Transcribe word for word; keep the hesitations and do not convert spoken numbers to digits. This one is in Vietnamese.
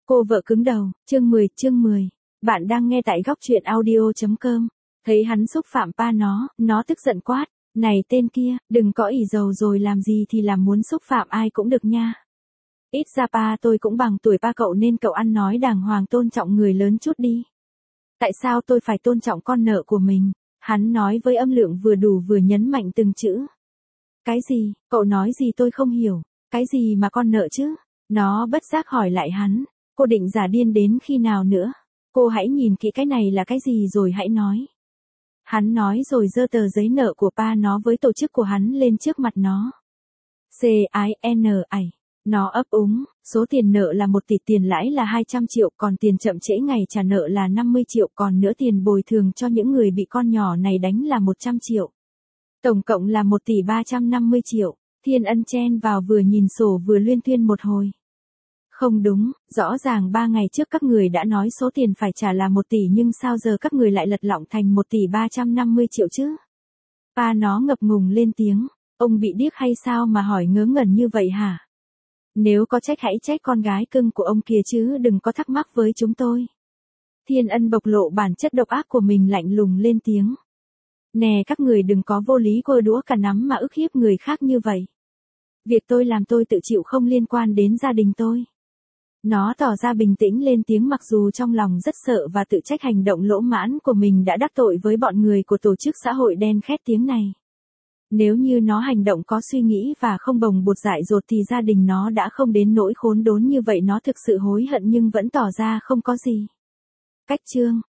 Cô vợ cứng đầu, chương mười, chương mười. Bạn đang nghe tại góc truyện audio.com. Thấy hắn xúc phạm pa nó, nó tức giận quát. Này tên kia, đừng có ỉ dầu rồi làm gì thì làm, muốn xúc phạm ai cũng được nha. Ít ra pa tôi cũng bằng tuổi pa cậu nên cậu ăn nói đàng hoàng, tôn trọng người lớn chút đi. Tại sao tôi phải tôn trọng con nợ của mình? Hắn nói với âm lượng vừa đủ vừa nhấn mạnh từng chữ. Cái gì, cậu nói gì tôi không hiểu, cái gì mà con nợ chứ? Nó bất giác hỏi lại hắn, cô định giả điên đến khi nào nữa? Cô hãy nhìn kỹ cái này là cái gì rồi hãy nói. Hắn nói rồi giơ tờ giấy nợ của pa nó với tổ chức của hắn lên trước mặt nó. C-I-N-I. Nó ấp úng, số tiền nợ là một tỷ, tiền lãi là hai trăm triệu, còn tiền chậm trễ ngày trả nợ là năm mươi triệu, còn nữa tiền bồi thường cho những người bị con nhỏ này đánh là một trăm triệu. Tổng cộng là một tỷ ba trăm năm mươi triệu. Thiên Ân chen vào vừa nhìn sổ vừa luyên thuyên một hồi. Không đúng, rõ ràng ba ngày trước các người đã nói số tiền phải trả là một tỷ, nhưng sao giờ các người lại lật lọng thành một tỷ ba trăm năm mươi triệu chứ? Pa nó ngập ngùng lên tiếng, ông bị điếc hay sao mà hỏi ngớ ngẩn như vậy hả? Nếu có trách hãy trách con gái cưng của ông kia chứ đừng có thắc mắc với chúng tôi. Thiên Ân bộc lộ bản chất độc ác của mình, lạnh lùng lên tiếng. Nè các người đừng có vô lý côi đũa cả nắm mà ức hiếp người khác như vậy. Việc tôi làm tôi tự chịu, không liên quan đến gia đình tôi. Nó tỏ ra bình tĩnh lên tiếng, mặc dù trong lòng rất sợ và tự trách hành động lỗ mãn của mình đã đắc tội với bọn người của tổ chức xã hội đen khét tiếng này. Nếu như nó hành động có suy nghĩ và không bồng bột dại dột thì gia đình nó đã không đến nỗi khốn đốn như vậy. Nó thực sự hối hận nhưng vẫn tỏ ra không có gì. Cách chương,